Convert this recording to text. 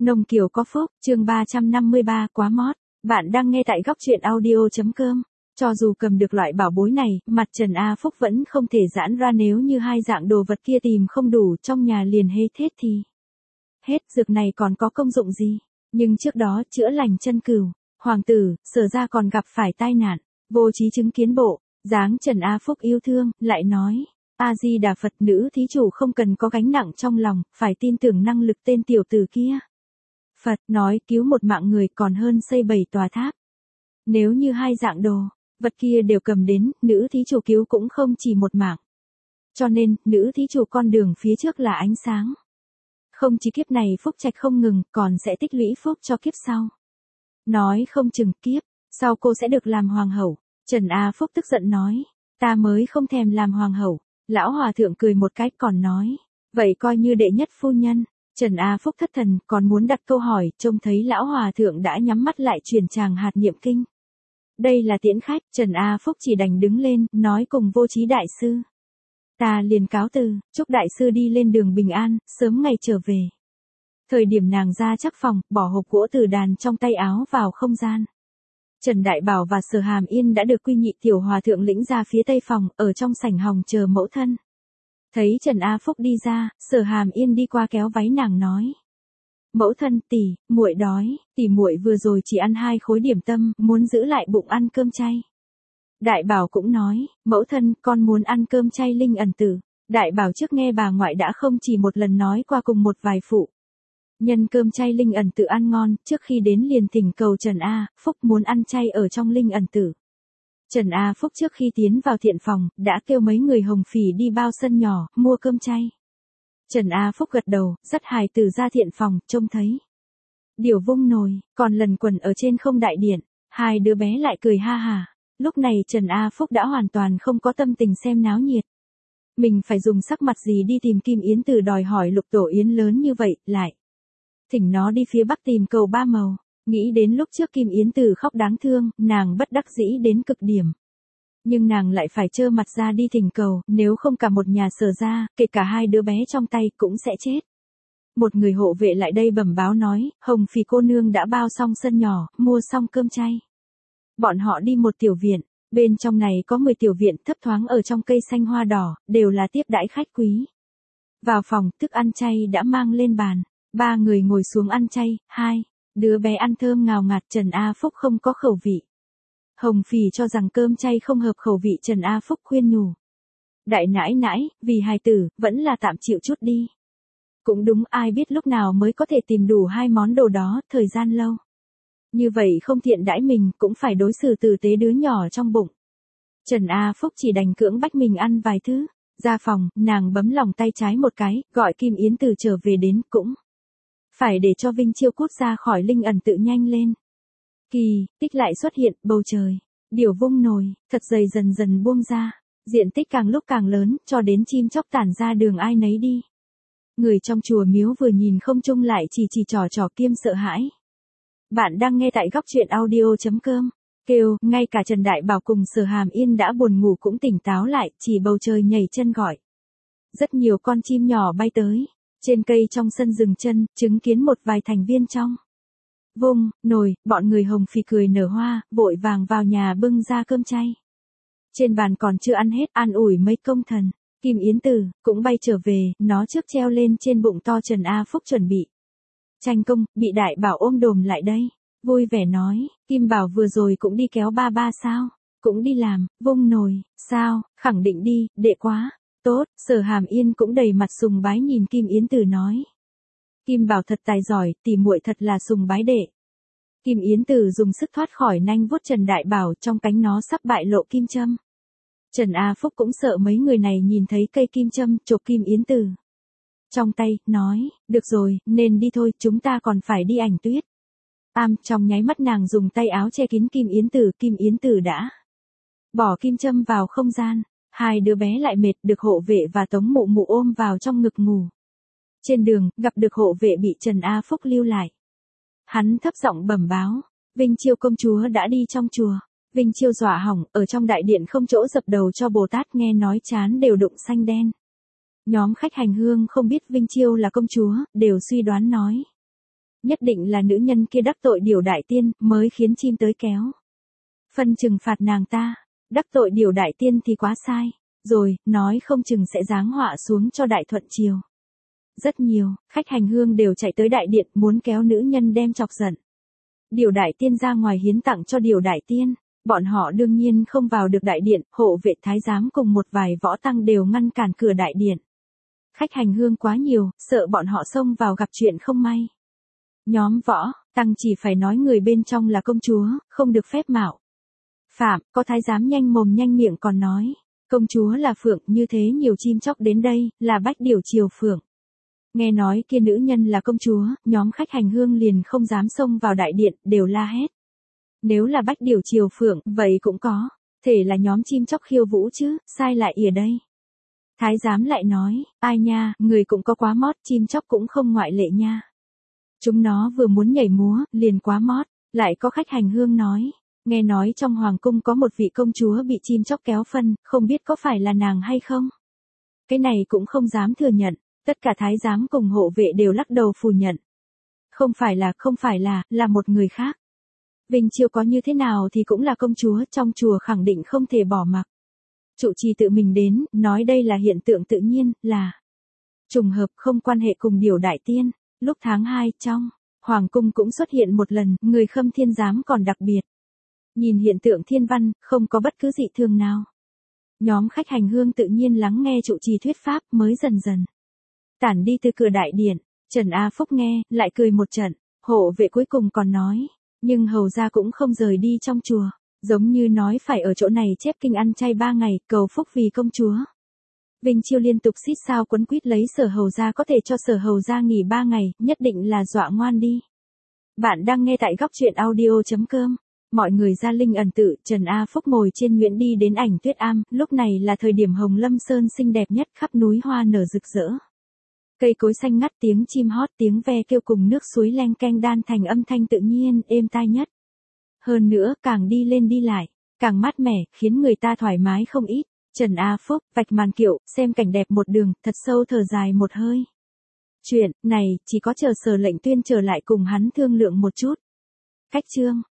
Nông Kiều có phúc, chương 353 quá mót. Bạn đang nghe tại góc truyện audio.com. Cho dù cầm được loại bảo bối này, mặt Trần A Phúc vẫn không thể giãn ra nếu như hai dạng đồ vật kia tìm không đủ trong nhà liền hết thì. Hết, dược này còn có công dụng gì? Nhưng trước đó chữa lành chân cừu, hoàng tử, Sở ra còn gặp phải tai nạn, vô trí chứng kiến bộ, dáng Trần A Phúc yêu thương, lại nói. A-di-đà Phật, nữ thí chủ không cần có gánh nặng trong lòng, phải tin tưởng năng lực tên tiểu tử kia. Phật nói cứu một mạng người còn hơn xây 7 tòa tháp. Nếu như hai dạng đồ, vật kia đều cầm đến, nữ thí chủ cứu cũng không chỉ một mạng. Cho nên, nữ thí chủ con đường phía trước là ánh sáng. Không chỉ kiếp này phúc trạch không ngừng, còn sẽ tích lũy phúc cho kiếp sau. Nói không chừng kiếp, sau cô sẽ được làm hoàng hậu. Trần A Phúc tức giận nói, ta mới không thèm làm hoàng hậu. Lão hòa thượng cười một cái còn nói, vậy coi như đệ nhất phu nhân. Trần A Phúc thất thần, còn muốn đặt câu hỏi, trông thấy lão hòa thượng đã nhắm mắt lại truyền tràng hạt niệm kinh. Đây là tiễn khách, Trần A Phúc chỉ đành đứng lên, nói cùng vô trí đại sư. Ta liền cáo từ, chúc đại sư đi lên đường bình an, sớm ngày trở về. Thời điểm nàng ra chắc phòng, bỏ hộp gỗ từ đàn trong tay áo vào không gian. Trần Đại Bảo và Sở Hàm Yên đã được Quy Nhị tiểu hòa thượng lĩnh ra phía tây phòng, ở trong sảnh hòng chờ mẫu thân. Thấy Trần A Phúc đi ra, Sở Hàm Yên đi qua kéo váy nàng nói: "Mẫu thân, tỷ, muội đói, tỷ muội vừa rồi chỉ ăn 2 khối điểm tâm, muốn giữ lại bụng ăn cơm chay." Đại Bảo cũng nói: "Mẫu thân, con muốn ăn cơm chay linh ẩn tử." Đại Bảo trước nghe bà ngoại đã không chỉ một lần nói qua cùng một vài phụ. Nhân cơm chay linh ẩn tử ăn ngon, trước khi đến liền thỉnh cầu Trần A Phúc muốn ăn chay ở trong linh ẩn tử. Trần A Phúc trước khi tiến vào thiện phòng, đã kêu mấy người hồng phỉ đi bao sân nhỏ, mua cơm chay. Trần A Phúc gật đầu, dắt hài tử ra thiện phòng, trông thấy Điểu Vung Nồi, còn lần quần ở trên không đại điện, hai đứa bé lại cười ha hà. Lúc này Trần A Phúc đã hoàn toàn không có tâm tình xem náo nhiệt. Mình phải dùng sắc mặt gì đi tìm Kim Yến Từ đòi hỏi Lục Tổ Yến lớn như vậy, lại thỉnh nó đi phía bắc tìm cầu ba màu. Nghĩ đến lúc trước Kim Yến Từ khóc đáng thương, nàng bất đắc dĩ đến cực điểm. Nhưng nàng lại phải trơ mặt ra đi thỉnh cầu, nếu không cả một nhà Sở ra, kể cả hai đứa bé trong tay cũng sẽ chết. Một người hộ vệ lại đây bẩm báo nói, Hồng Phì cô nương đã bao xong sân nhỏ, mua xong cơm chay. Bọn họ đi một tiểu viện, bên trong này có 10 tiểu viện thấp thoáng ở trong cây xanh hoa đỏ, đều là tiếp đãi khách quý. Vào phòng, thức ăn chay đã mang lên bàn. 3 người ngồi xuống ăn chay, 2 đứa bé ăn thơm ngào ngạt. Trần A Phúc không có khẩu vị. Hồng Phì cho rằng cơm chay không hợp khẩu vị, Trần A Phúc khuyên nhủ: "Đại nãi nãi, vì hài tử, vẫn là tạm chịu chút đi." Cũng đúng, ai biết lúc nào mới có thể tìm đủ 2 món đồ đó, thời gian lâu. Như vậy không thiện đãi mình, cũng phải đối xử tử tế đứa nhỏ trong bụng. Trần A Phúc chỉ đành cưỡng bách mình ăn vài thứ. Ra phòng, nàng bấm lòng tay trái một cái, gọi Kim Yến Từ trở về đến, cũng phải để cho Vinh Chiêu cút ra khỏi linh ẩn tự nhanh lên. Kỳ tích lại xuất hiện, bầu trời, Điểu Vung Nồi, thật dày dần dần buông ra. Diện tích càng lúc càng lớn, cho đến chim chóc tản ra đường ai nấy đi. Người trong chùa miếu vừa nhìn không trung lại chỉ trò kiêm sợ hãi. Bạn đang nghe tại góc truyện audio.com. Kêu, ngay cả Trần Đại Bảo cùng Sở Hàm Yên đã buồn ngủ cũng tỉnh táo lại, chỉ bầu trời nhảy chân gọi. Rất nhiều con chim nhỏ bay tới. Trên cây trong sân dừng chân, chứng kiến một vài thành viên trong Vung Nồi, bọn người Hồng Phì cười nở hoa, vội vàng vào nhà bưng ra cơm chay. Trên bàn còn chưa ăn hết, an ủi mấy công thần. Kim Yến Từ cũng bay trở về, nó trước treo lên trên bụng to Trần A Phúc chuẩn bị tranh công, bị Đại Bảo ôm đồm lại đây. Vui vẻ nói, Kim Bảo vừa rồi cũng đi kéo ba ba sao? Cũng đi làm, Vung Nồi, sao? Khẳng định đi, đệ quá. Tốt, Sở Hàm Yên cũng đầy mặt sùng bái nhìn Kim Yến Từ nói. Kim Bảo thật tài giỏi, tỷ muội thật là sùng bái đệ. Kim Yến Từ dùng sức thoát khỏi nanh vuốt Trần Đại Bảo, trong cánh nó sắp bại lộ kim châm. Trần A Phúc cũng sợ mấy người này nhìn thấy cây kim châm, chộp Kim Yến Từ trong tay, nói, được rồi, nên đi thôi, chúng ta còn phải đi ảnh tuyết. Trong nháy mắt nàng dùng tay áo che kín Kim Yến Từ đã bỏ kim châm vào không gian. Hai đứa bé lại mệt, được hộ vệ và Tống Mụ Mụ ôm vào trong ngực ngủ. Trên đường, gặp được hộ vệ bị Trần A Phúc lưu lại. Hắn thấp giọng bẩm báo, Vinh Chiêu công chúa đã đi trong chùa. Vinh Chiêu dọa hỏng, ở trong đại điện không chỗ dập đầu cho Bồ Tát, nghe nói trán đều đụng xanh đen. Nhóm khách hành hương không biết Vinh Chiêu là công chúa, đều suy đoán nói. Nhất định là nữ nhân kia đắc tội Điểu Đại Tiên, mới khiến chim tới kéo. Phân trừng phạt nàng ta, đắc tội Điểu Đại Tiên thì quá sai, rồi, nói không chừng sẽ giáng họa xuống cho Đại Thuận Triều. Rất nhiều, khách hành hương đều chạy tới đại điện muốn kéo nữ nhân đem chọc giận. Điểu Đại Tiên ra ngoài hiến tặng cho Điểu Đại Tiên, bọn họ đương nhiên không vào được đại điện, hộ vệ thái giám cùng một vài võ tăng đều ngăn cản cửa đại điện. Khách hành hương quá nhiều, sợ bọn họ xông vào gặp chuyện không may. Nhóm võ tăng chỉ phải nói người bên trong là công chúa, không được phép mạo phạm, có thái giám nhanh mồm nhanh miệng còn nói, công chúa là phượng, như thế nhiều chim chóc đến đây, là Bách Điểu Triều phượng. Nghe nói kia nữ nhân là công chúa, nhóm khách hành hương liền không dám xông vào đại điện, đều la hét. Nếu là Bách Điểu Triều phượng, vậy cũng có thể là nhóm chim chóc khiêu vũ chứ, sai lại ỉa đây. Thái giám lại nói, ai nha, người cũng có quá mót, chim chóc cũng không ngoại lệ nha. Chúng nó vừa muốn nhảy múa, liền quá mót. Lại có khách hành hương nói, nghe nói trong hoàng cung có một vị công chúa bị chim chóc kéo phân, không biết có phải là nàng hay không. Cái này cũng không dám thừa nhận, tất cả thái giám cùng hộ vệ đều lắc đầu phủ nhận. Không phải là một người khác. Vinh Chiêu có như thế nào thì cũng là công chúa, trong chùa khẳng định không thể bỏ mặc. Trụ trì tự mình đến, nói đây là hiện tượng tự nhiên, là trùng hợp, không quan hệ cùng Điểu Đại Tiên. Lúc tháng 2 trong hoàng cung cũng xuất hiện một lần, người Khâm Thiên giám còn đặc biệt. Nhìn hiện tượng thiên văn, không có bất cứ dị thường nào. Nhóm khách hành hương tự nhiên lắng nghe trụ trì thuyết pháp mới dần dần tản đi từ cửa đại điện. Trần A Phúc nghe, lại cười một trận. Hộ vệ cuối cùng còn nói, nhưng hầu gia cũng không rời đi trong chùa, giống như nói phải ở chỗ này chép kinh ăn chay 3 ngày, cầu phúc vì công chúa. Vinh Chiêu liên tục xít sao quấn quýt lấy Sở hầu gia có thể cho Sở hầu gia nghỉ 3 ngày, nhất định là dọa ngoan đi. Bạn đang nghe tại góc truyện audio.com. Mọi người ra linh ẩn tự, Trần A Phúc ngồi trên nhuyễn đi đến Ảnh Tuyết Am, lúc này là thời điểm Hồng Lâm Sơn xinh đẹp nhất, khắp núi hoa nở rực rỡ. Cây cối xanh ngắt, tiếng chim hót, tiếng ve kêu cùng nước suối leng keng đan thành âm thanh tự nhiên, êm tai nhất. Hơn nữa, càng đi lên đi lại, càng mát mẻ, khiến người ta thoải mái không ít. Trần A Phúc, vạch màn kiệu, xem cảnh đẹp một đường, thật sâu thở dài một hơi. Chuyện này, chỉ có chờ Sở lệnh tuyên trở lại cùng hắn thương lượng một chút. Cách chương